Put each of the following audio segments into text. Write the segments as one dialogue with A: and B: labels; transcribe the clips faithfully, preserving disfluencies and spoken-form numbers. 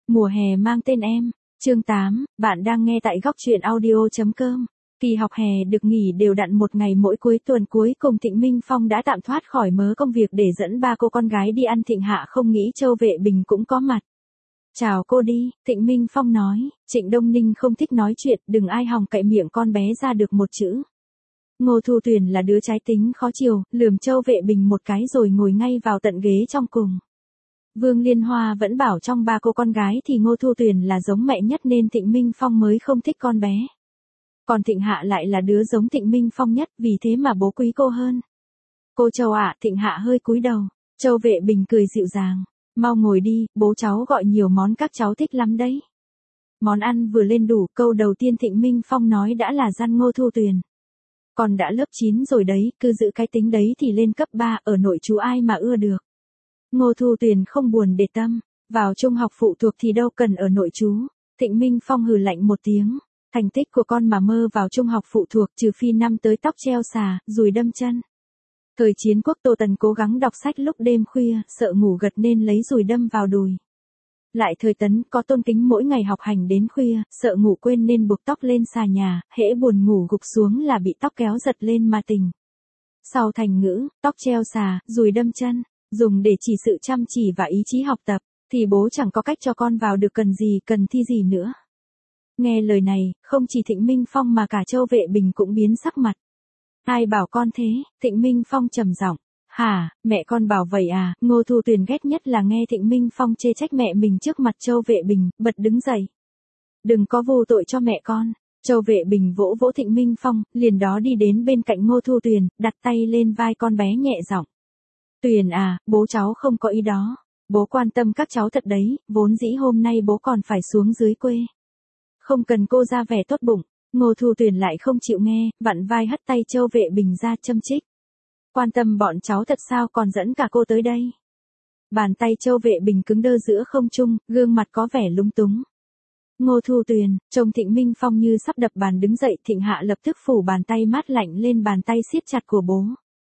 A: Mùa hè mang tên em. Chương tám, bạn đang nghe tại góc truyện audio.com. Kỳ học hè được nghỉ đều đặn một ngày mỗi cuối tuần, cuối cùng Thịnh Minh Phong đã tạm thoát khỏi mớ công việc để dẫn ba cô con gái đi ăn. Thịnh Hạ không nghĩ Châu Vệ Bình cũng có mặt. Chào cô đi, Thịnh Minh Phong nói. Trịnh Đông Ninh không thích nói chuyện, đừng ai hòng cậy miệng con bé ra được một chữ. Ngô Thu Tuyền là đứa trái tính khó chiều, lườm Châu Vệ Bình một cái rồi ngồi ngay vào tận ghế trong cùng. Vương Liên Hoa vẫn bảo trong ba cô con gái thì Ngô Thu Tuyền là giống mẹ nhất nên Thịnh Minh Phong mới không thích con bé. Còn Thịnh Hạ lại là đứa giống Thịnh Minh Phong nhất, vì thế mà bố quý cô hơn. Cô Châu ạ, Thịnh Hạ hơi cúi đầu. Châu Vệ Bình cười dịu dàng. Mau ngồi đi, bố cháu gọi nhiều món các cháu thích lắm đấy. Món ăn vừa lên đủ, câu đầu tiên Thịnh Minh Phong nói đã là gian Ngô Thu Tuyền. Còn đã lớp chín rồi đấy, cứ giữ cái tính đấy thì lên cấp ba, ở nội trú ai mà ưa được. Ngô Thu Tuyền không buồn để tâm, vào trung học phụ thuộc thì đâu cần ở nội trú. Thịnh Minh Phong hừ lạnh một tiếng, thành tích của con mà mơ vào trung học phụ thuộc, trừ phi năm tới tóc treo xà, dùi đâm chân. Thời chiến quốc Tô Tần cố gắng đọc sách lúc đêm khuya, sợ ngủ gật nên lấy dùi đâm vào đùi. Lại thời Tấn có Tôn Kính mỗi ngày học hành đến khuya, sợ ngủ quên nên buộc tóc lên xà nhà, hễ buồn ngủ gục xuống là bị tóc kéo giật lên mà tỉnh. Sau thành ngữ, tóc treo xà, dùi đâm chân, dùng để chỉ sự chăm chỉ và ý chí học tập, thì bố chẳng có cách cho con vào được cần gì cần thi gì nữa. Nghe lời này, không chỉ Thịnh Minh Phong mà cả Châu Vệ Bình cũng biến sắc mặt. Ai bảo con thế? Thịnh Minh Phong trầm giọng. Hả, mẹ con bảo vậy à? Ngô Thu Tuyền ghét nhất là nghe Thịnh Minh Phong chê trách mẹ mình trước mặt Châu Vệ Bình, bật đứng dậy. Đừng có vô tội cho mẹ con. Châu Vệ Bình vỗ vỗ Thịnh Minh Phong, liền đó đi đến bên cạnh Ngô Thu Tuyền, đặt tay lên vai con bé nhẹ giọng. Tuyền à, bố cháu không có ý đó. Bố quan tâm các cháu thật đấy, vốn dĩ hôm nay bố còn phải xuống dưới quê. Không cần cô ra vẻ tốt bụng. Ngô Thu Tuyền lại không chịu nghe, vặn vai hất tay Châu Vệ Bình ra châm chích. Quan tâm bọn cháu thật sao còn dẫn cả cô tới đây. Bàn tay Châu Vệ Bình cứng đơ giữa không trung, gương mặt có vẻ lúng túng. Ngô Thu Tuyền, trông Thịnh Minh Phong như sắp đập bàn đứng dậy. Thịnh Hạ lập tức phủ bàn tay mát lạnh lên bàn tay siết chặt của bố.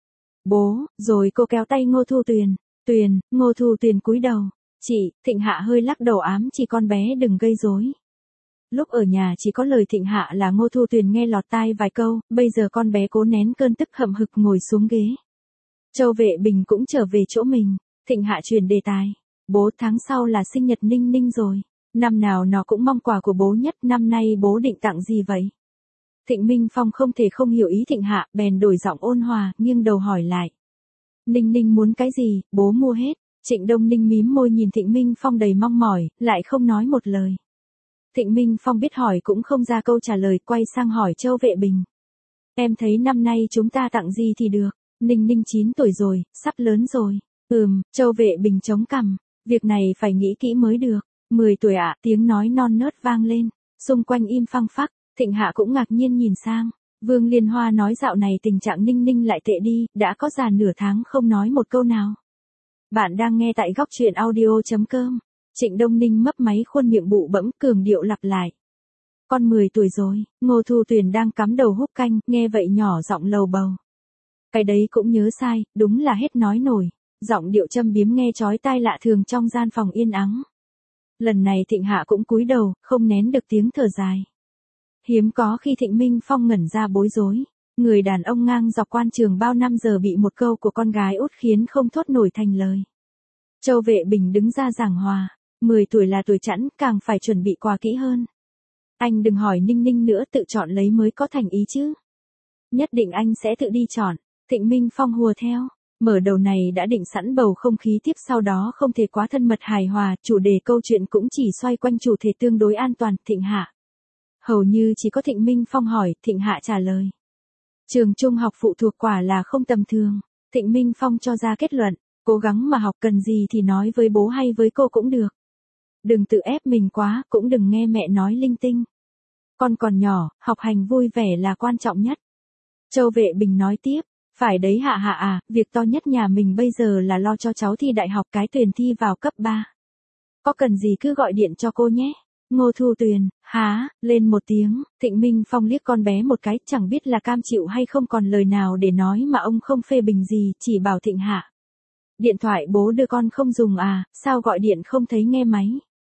A: Bố, rồi cô kéo tay Ngô Thu Tuyền. Tuyền, Ngô Thu Tuyền cúi đầu. Chị, Thịnh Hạ hơi lắc đầu ám chỉ con bé đừng gây rối. Lúc ở nhà chỉ có lời Thịnh Hạ là Ngô Thu Tuyền nghe lọt tai vài câu, bây giờ con bé cố nén cơn tức hậm hực ngồi xuống ghế. Châu Vệ Bình cũng trở về chỗ mình. Thịnh Hạ chuyển đề tài. Bố, tháng sau là sinh nhật Ninh Ninh rồi. Năm nào nó cũng mong quà của bố nhất, năm nay bố định tặng gì vậy? Thịnh Minh Phong không thể không hiểu ý Thịnh Hạ, bèn đổi giọng ôn hòa, nghiêng đầu hỏi lại. Ninh Ninh muốn cái gì, bố mua hết. Trịnh Đông Ninh mím môi nhìn Thịnh Minh Phong đầy mong mỏi, lại không nói một lời. Thịnh Minh Phong biết hỏi cũng không ra câu trả lời, quay sang hỏi Châu Vệ Bình. Em thấy năm nay chúng ta tặng gì thì được. Ninh Ninh chín tuổi rồi, sắp lớn rồi. Ừm, Châu Vệ Bình chống cằm. Việc này phải nghĩ kỹ mới được. mười tuổi ạ, à, tiếng nói non nớt vang lên. Xung quanh im phăng phắc. Thịnh Hạ cũng ngạc nhiên nhìn sang. Vương Liên Hoa nói dạo này tình trạng Ninh Ninh lại tệ đi, đã có già nửa tháng không nói một câu nào. Bạn đang nghe tại góc truyện audio.com. Trịnh Đông Ninh mấp máy khuôn miệng bụ bẫm, cường điệu lặp lại. Con mười tuổi rồi. Ngô Thu Tuyền đang cắm đầu húp canh, nghe vậy nhỏ giọng lầu bầu. Cái đấy cũng nhớ sai, đúng là hết nói nổi. Giọng điệu châm biếm nghe chói tai lạ thường trong gian phòng yên ắng. Lần này Thịnh Hạ cũng cúi đầu, không nén được tiếng thở dài. Hiếm có khi Thịnh Minh Phong ngẩn ra bối rối. Người đàn ông ngang dọc quan trường bao năm giờ bị một câu của con gái út khiến không thốt nổi thành lời. Châu Vệ Bình đứng ra giảng hòa. mười tuổi là tuổi chẵn, càng phải chuẩn bị quà kỹ hơn. Anh đừng hỏi Ninh Ninh nữa, tự chọn lấy mới có thành ý chứ. Nhất định anh sẽ tự đi chọn. Thịnh Minh Phong hùa theo. Mở đầu này đã định sẵn bầu không khí tiếp sau đó không thể quá thân mật hài hòa, chủ đề câu chuyện cũng chỉ xoay quanh chủ thể tương đối an toàn. Thịnh Hạ. Hầu như chỉ có Thịnh Minh Phong hỏi, Thịnh Hạ trả lời. Trường trung học phụ thuộc quả là không tầm thường. Thịnh Minh Phong cho ra kết luận, cố gắng mà học, cần gì thì nói với bố hay với cô cũng được. Đừng tự ép mình quá, cũng đừng nghe mẹ nói linh tinh. Con còn nhỏ, học hành vui vẻ là quan trọng nhất. Châu Vệ Bình nói tiếp, phải đấy Hạ Hạ à, việc to nhất nhà mình bây giờ là lo cho cháu thi đại học, cái Tuyền thi vào cấp ba. Có cần gì cứ gọi điện cho cô nhé. Ngô Thu Tuyền, há, lên một tiếng. Thịnh Minh Phong liếc con bé một cái, chẳng biết là cam chịu hay không còn lời nào để nói mà ông không phê bình gì, chỉ bảo Thịnh Hạ. Điện thoại bố đưa con không dùng à, sao gọi điện không thấy nghe máy.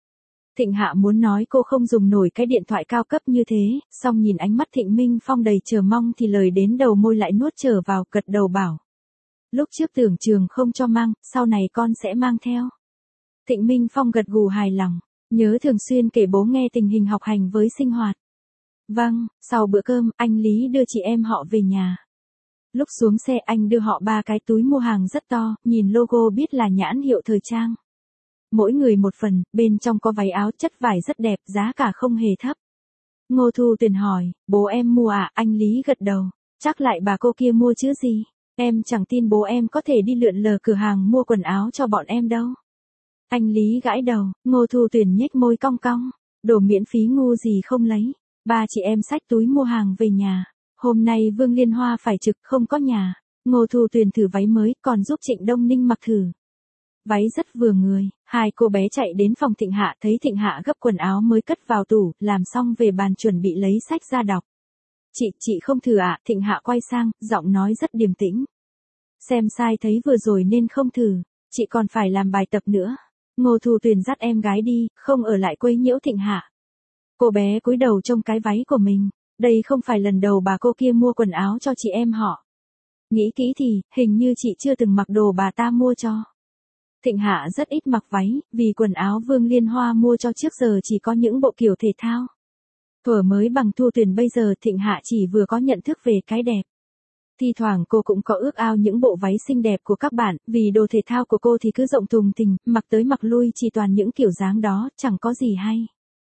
A: Thịnh Hạ muốn nói cô không dùng nổi cái điện thoại cao cấp như thế, song nhìn ánh mắt Thịnh Minh Phong đầy chờ mong thì lời đến đầu môi lại nuốt trở vào, gật đầu bảo. Lúc trước tưởng trường không cho mang, sau này con sẽ mang theo. Thịnh Minh Phong gật gù hài lòng, nhớ thường xuyên kể bố nghe tình hình học hành với sinh hoạt. Vâng, sau bữa cơm, anh Lý đưa chị em họ về nhà. Lúc xuống xe anh đưa họ ba cái túi mua hàng rất to, nhìn logo biết là nhãn hiệu thời trang. Mỗi người một phần, bên trong có váy áo chất vải rất đẹp, giá cả không hề thấp. Ngô Thu Tuyền hỏi, bố em mua à? Anh Lý gật đầu, chắc lại bà cô kia mua chứ gì. Em chẳng tin bố em có thể đi lượn lờ cửa hàng mua quần áo cho bọn em đâu. Anh Lý gãi đầu, Ngô Thu Tuyền nhếch môi cong cong, đồ miễn phí ngu gì không lấy. Ba chị em xách túi mua hàng về nhà. Hôm nay Vương Liên Hoa phải trực không có nhà. Ngô Thu Tuyền thử váy mới, còn giúp Trịnh Đông Ninh mặc thử. Váy rất vừa người, hai cô bé chạy đến phòng Thịnh Hạ thấy Thịnh Hạ gấp quần áo mới cất vào tủ, làm xong về bàn chuẩn bị lấy sách ra đọc. Chị, chị không thử ạ, à? Thịnh Hạ quay sang, giọng nói rất điềm tĩnh. Xem sai thấy vừa rồi nên không thử, chị còn phải làm bài tập nữa. Ngô Thu Tuyền dắt em gái đi, không ở lại quấy nhiễu Thịnh Hạ. Cô bé cúi đầu trông cái váy của mình, đây không phải lần đầu bà cô kia mua quần áo cho chị em họ. Nghĩ kỹ thì, hình như chị chưa từng mặc đồ bà ta mua cho. Thịnh Hạ rất ít mặc váy, vì quần áo Vương Liên Hoa mua cho trước giờ chỉ có những bộ kiểu thể thao. Thuở mới bằng Thu Tuyền bây giờ Thịnh Hạ chỉ vừa có nhận thức về cái đẹp. Thi thoảng cô cũng có ước ao những bộ váy xinh đẹp của các bạn, vì đồ thể thao của cô thì cứ rộng thùng thình, mặc tới mặc lui chỉ toàn những kiểu dáng đó, chẳng có gì hay.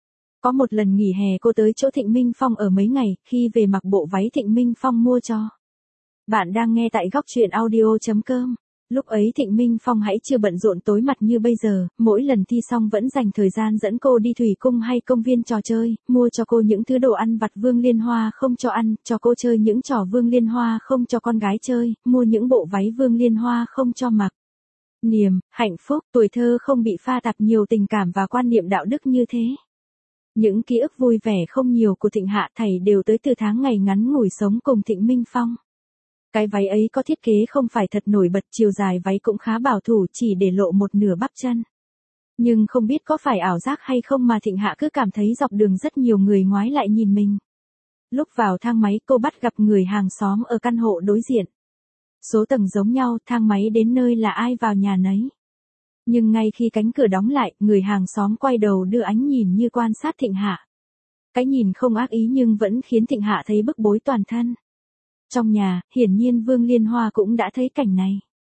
A: Có một lần nghỉ hè cô tới chỗ Thịnh Minh Phong ở mấy ngày, khi về mặc bộ váy Thịnh Minh Phong mua cho. Bạn đang nghe tại góc truyện audio chấm com. Lúc ấy Thịnh Minh Phong hãy chưa bận rộn tối mặt như bây giờ, mỗi lần thi xong vẫn dành thời gian dẫn cô đi thủy cung hay công viên trò chơi, mua cho cô những thứ đồ ăn vặt Vương Liên Hoa không cho ăn, cho cô chơi những trò Vương Liên Hoa không cho con gái chơi, mua những bộ váy Vương Liên Hoa không cho mặc. Niềm, hạnh phúc, tuổi thơ không bị pha tạp nhiều tình cảm và quan niệm đạo đức như thế. Những ký ức vui vẻ không nhiều của Thịnh Hạ thảy đều tới từ tháng ngày ngắn ngủi sống cùng Thịnh Minh Phong. Cái váy ấy có thiết kế không phải thật nổi bật, chiều dài váy cũng khá bảo thủ, chỉ để lộ một nửa bắp chân. Nhưng không biết có phải ảo giác hay không mà Thịnh Hạ cứ cảm thấy dọc đường rất nhiều người ngoái lại nhìn mình. Lúc vào thang máy cô bắt gặp người hàng xóm ở căn hộ đối diện. Số tầng giống nhau, thang máy đến nơi là ai vào nhà nấy. Nhưng ngay khi cánh cửa đóng lại, người hàng xóm quay đầu đưa ánh nhìn như quan sát Thịnh Hạ. Cái nhìn không ác ý nhưng vẫn khiến Thịnh Hạ thấy bức bối toàn thân. Trong nhà, hiển nhiên Vương Liên Hoa cũng đã thấy cảnh này.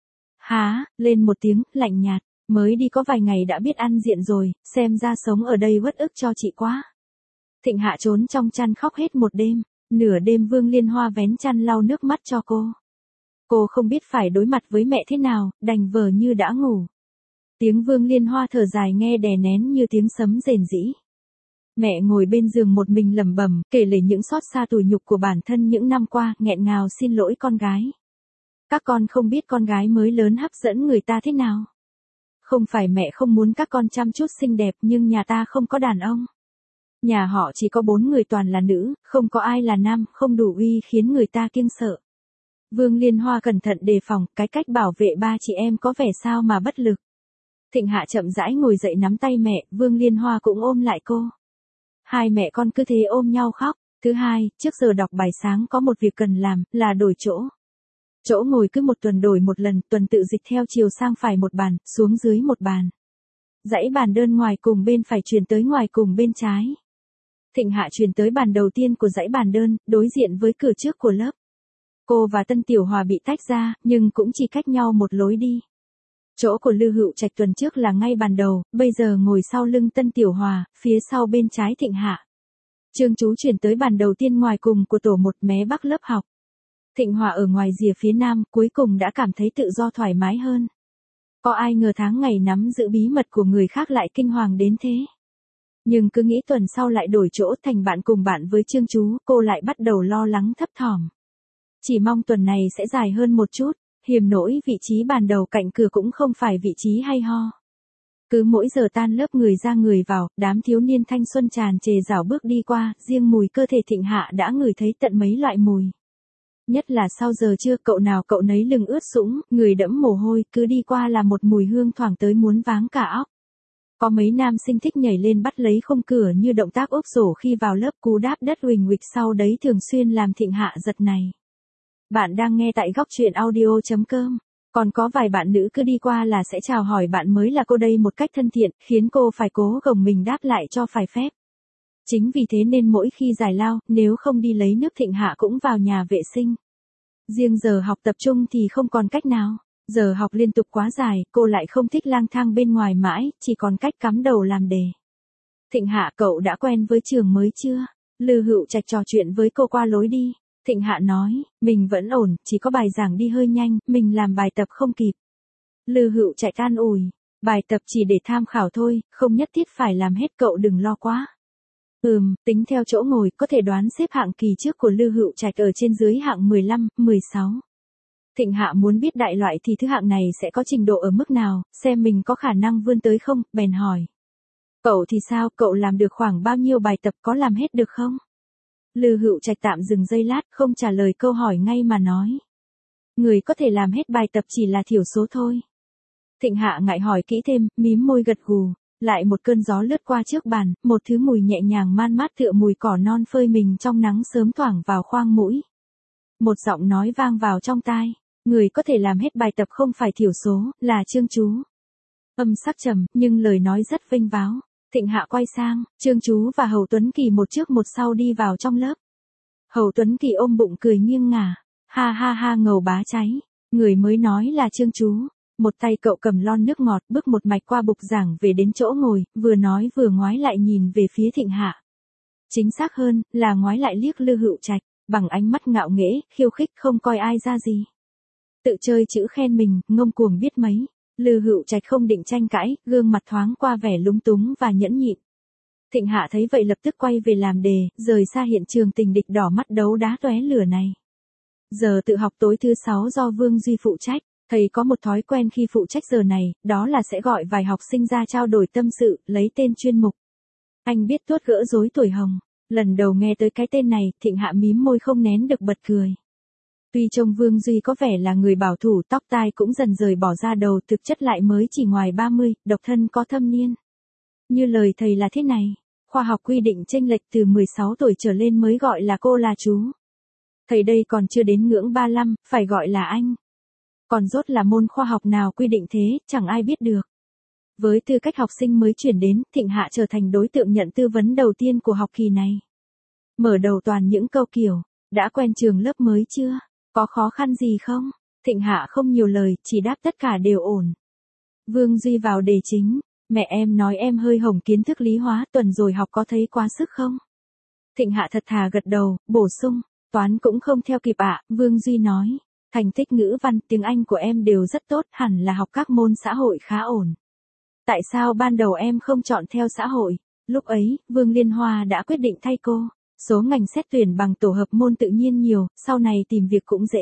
A: Há, lên một tiếng, lạnh nhạt, mới đi có vài ngày đã biết ăn diện rồi, xem ra sống ở đây uất ức cho chị quá. Thịnh Hạ trốn trong chăn khóc hết một đêm, nửa đêm Vương Liên Hoa vén chăn lau nước mắt cho cô. Cô không biết phải đối mặt với mẹ thế nào, đành vờ như đã ngủ. Tiếng Vương Liên Hoa thở dài nghe đè nén như tiếng sấm rền rĩ. Mẹ ngồi bên giường một mình lẩm bẩm, kể lể những xót xa tủi nhục của bản thân những năm qua, nghẹn ngào xin lỗi con gái. Các con không biết con gái mới lớn hấp dẫn người ta thế nào. Không phải mẹ không muốn các con chăm chút xinh đẹp nhưng nhà ta không có đàn ông. Nhà họ chỉ có bốn người toàn là nữ, không có ai là nam, không đủ uy khiến người ta kiêng sợ. Vương Liên Hoa cẩn thận đề phòng, cái cách bảo vệ ba chị em có vẻ sao mà bất lực. Thịnh Hạ chậm rãi ngồi dậy nắm tay mẹ, Vương Liên Hoa cũng ôm lại cô. Hai mẹ con cứ thế ôm nhau khóc. Thứ hai, trước giờ đọc bài sáng có một việc cần làm, là đổi chỗ. Chỗ ngồi cứ một tuần đổi một lần, tuần tự dịch theo chiều sang phải một bàn, xuống dưới một bàn. Dãy bàn đơn ngoài cùng bên phải chuyển tới ngoài cùng bên trái. Thịnh Hạ chuyển tới bàn đầu tiên của dãy bàn đơn, đối diện với cửa trước của lớp. Cô và Tân Tiểu Hòa bị tách ra, nhưng cũng chỉ cách nhau một lối đi. Chỗ của Lư Hữu Trạch tuần trước là ngay bàn đầu, bây giờ ngồi sau lưng Tân Tiểu Hòa, phía sau bên trái Thịnh Hạ. Trương Chú chuyển tới bàn đầu tiên ngoài cùng của tổ một mé bắc lớp học. Thịnh Hòa ở ngoài rìa phía nam, cuối cùng đã cảm thấy tự do thoải mái hơn. Có ai ngờ tháng ngày nắm giữ bí mật của người khác lại kinh hoàng đến thế. Nhưng cứ nghĩ tuần sau lại đổi chỗ thành bạn cùng bạn với Trương Chú, cô lại bắt đầu lo lắng thấp thỏm. Chỉ mong tuần này sẽ dài hơn một chút. Hiềm nỗi vị trí bàn đầu cạnh cửa cũng không phải vị trí hay ho. Cứ mỗi giờ tan lớp người ra người vào, đám thiếu niên thanh xuân tràn trề rảo bước đi qua, riêng mùi cơ thể Thịnh Hạ đã ngửi thấy tận mấy loại mùi. Nhất là sau giờ trưa cậu nào cậu nấy lưng ướt sũng, người đẫm mồ hôi, cứ đi qua là một mùi hương thoảng tới muốn váng cả óc. Có mấy nam sinh thích nhảy lên bắt lấy khung cửa như động tác úp sổ khi vào lớp, cú đáp đất huỳnh huỵch sau đấy thường xuyên làm Thịnh Hạ giật này. Bạn đang nghe tại góc truyện audio.com. Còn có vài bạn nữ cứ đi qua là sẽ chào hỏi bạn mới là cô đây một cách thân thiện, khiến cô phải cố gồng mình đáp lại cho phải phép. Chính vì thế nên mỗi khi giải lao, nếu không đi lấy nước Thịnh Hạ cũng vào nhà vệ sinh. Riêng giờ học tập trung thì không còn cách nào. Giờ học liên tục quá dài, cô lại không thích lang thang bên ngoài mãi, chỉ còn cách cắm đầu làm đề. Thịnh Hạ, cậu đã quen với trường mới chưa? Lư Hữu Trạch trò chuyện với cô qua lối đi. Thịnh Hạ nói, mình vẫn ổn, chỉ có bài giảng đi hơi nhanh, mình làm bài tập không kịp. Lư Hữu Trạch an ủi, bài tập chỉ để tham khảo thôi, không nhất thiết phải làm hết, cậu đừng lo quá. Ừm, tính theo chỗ ngồi, có thể đoán xếp hạng kỳ trước của Lư Hữu Trạch ở trên dưới hạng mười lăm, mười sáu. Thịnh Hạ muốn biết đại loại thì thứ hạng này sẽ có trình độ ở mức nào, xem mình có khả năng vươn tới không, bèn hỏi. Cậu thì sao, cậu làm được khoảng bao nhiêu bài tập, có làm hết được không? Lư Hữu Trạch tạm dừng giây lát, không trả lời câu hỏi ngay mà nói. Người có thể làm hết bài tập chỉ là thiểu số thôi. Thịnh Hạ ngại hỏi kỹ thêm, mím môi gật gù. Lại một cơn gió lướt qua trước bàn, một thứ mùi nhẹ nhàng man mát tựa mùi cỏ non phơi mình trong nắng sớm thoảng vào khoang mũi. Một giọng nói vang vào trong tai. Người có thể làm hết bài tập không phải thiểu số, là Trương Chú. Âm sắc trầm, nhưng lời nói rất vênh váo. Thịnh Hạ quay sang, Trương Chú và Hầu Tuấn Kỳ một trước một sau đi vào trong lớp. Hầu Tuấn Kỳ ôm bụng cười nghiêng ngả. Ha ha ha, ngầu bá cháy. Người mới nói là Trương Chú. Một tay cậu cầm lon nước ngọt, bước một mạch qua bục giảng về đến chỗ ngồi, vừa nói vừa ngoái lại nhìn về phía Thịnh Hạ. Chính xác hơn, là ngoái lại liếc Lư Hữu Trạch, bằng ánh mắt ngạo nghễ, khiêu khích không coi ai ra gì. Tự chơi chữ khen mình, ngông cuồng biết mấy. Lư Hữu Trạch không định tranh cãi, gương mặt thoáng qua vẻ lúng túng và nhẫn nhịn. Thịnh Hạ thấy vậy lập tức quay về làm đề, rời xa hiện trường tình địch đỏ mắt đấu đá tóe lửa này. Giờ tự học tối thứ sáu do Vương Duy phụ trách. Thầy có một thói quen khi phụ trách giờ này, đó là sẽ gọi vài học sinh ra trao đổi tâm sự, lấy tên chuyên mục. Anh biết tuốt gỡ rối tuổi hồng. Lần đầu nghe tới cái tên này, Thịnh Hạ mím môi không nén được bật cười. Tuy trông Vương Duy có vẻ là người bảo thủ, tóc tai cũng dần rời bỏ ra đầu, thực chất lại mới chỉ ngoài ba mươi, độc thân có thâm niên. Như lời thầy là thế này, khoa học quy định chênh lệch từ mười sáu tuổi trở lên mới gọi là cô là chú. Thầy đây còn chưa đến ngưỡng ba mươi lăm, phải gọi là anh. Còn rốt là môn khoa học nào quy định thế, chẳng ai biết được. Với tư cách học sinh mới chuyển đến, Thịnh Hạ trở thành đối tượng nhận tư vấn đầu tiên của học kỳ này. Mở đầu toàn những câu kiểu, đã quen trường lớp mới chưa? Có khó khăn gì không? Thịnh Hạ không nhiều lời, chỉ đáp tất cả đều ổn. Vương Duy vào đề chính, mẹ em nói em hơi hỏng kiến thức lý hóa, tuần rồi học có thấy quá sức không? Thịnh Hạ thật thà gật đầu, bổ sung, toán cũng không theo kịp ạ, Vương Duy nói. Thành tích ngữ văn, tiếng Anh của em đều rất tốt, hẳn là học các môn xã hội khá ổn. Tại sao ban đầu em không chọn theo xã hội? Lúc ấy, Vương Liên Hoa đã quyết định thay cô. Số ngành xét tuyển bằng tổ hợp môn tự nhiên nhiều, sau này tìm việc cũng dễ.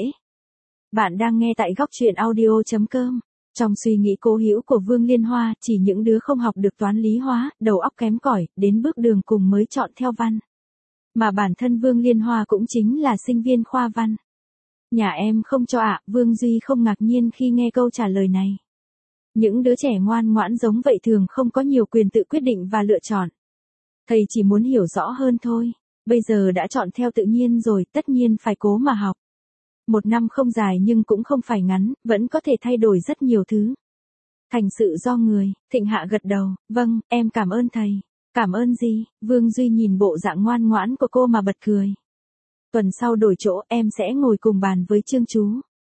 A: Bạn đang nghe tại góc truyện audio.com. Trong suy nghĩ cố hữu của Vương Liên Hoa, chỉ những đứa không học được toán lý hóa, đầu óc kém cỏi, đến bước đường cùng mới chọn theo văn. Mà bản thân Vương Liên Hoa cũng chính là sinh viên khoa văn. Nhà em không cho ạ, Vương Duy không ngạc nhiên khi nghe câu trả lời này. Những đứa trẻ ngoan ngoãn giống vậy thường không có nhiều quyền tự quyết định và lựa chọn. Thầy chỉ muốn hiểu rõ hơn thôi, bây giờ đã chọn theo tự nhiên rồi, tất nhiên phải cố mà học. Một năm không dài nhưng cũng không phải ngắn, vẫn có thể thay đổi rất nhiều thứ. Thành sự do người, Thịnh Hạ gật đầu, vâng, em cảm ơn thầy. Cảm ơn gì? Vương Duy nhìn bộ dạng ngoan ngoãn của cô mà bật cười. Tuần sau đổi chỗ, em sẽ ngồi cùng bàn với Trương Chú.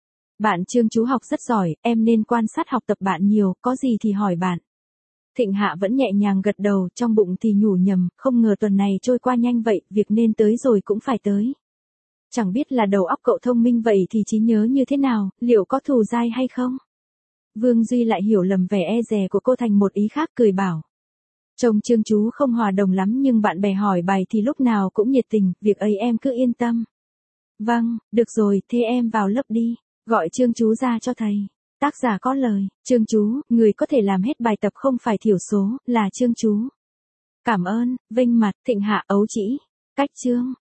A: Bạn Trương Chú học rất giỏi, em nên quan sát học tập bạn nhiều, có gì thì hỏi bạn. Thịnh Hạ vẫn nhẹ nhàng gật đầu, trong bụng thì nhủ nhầm, không ngờ tuần này trôi qua nhanh vậy, việc nên tới rồi cũng phải tới. Chẳng biết là đầu óc cậu thông minh vậy thì trí nhớ như thế nào, liệu có thù dai hay không? Vương Duy lại hiểu lầm vẻ e dè của cô thành một ý khác, cười bảo. Trông Trương Chú không hòa đồng lắm nhưng bạn bè hỏi bài thì lúc nào cũng nhiệt tình, việc ấy em cứ yên tâm. Vâng, được rồi, thế em vào lớp đi, gọi Trương Chú ra cho thầy. Tác giả có lời, Trương Chú, người có thể làm hết bài tập không phải thiểu số, là Trương Chú. Cảm ơn, vênh mặt, Thịnh Hạ ấu chỉ. Cách chương.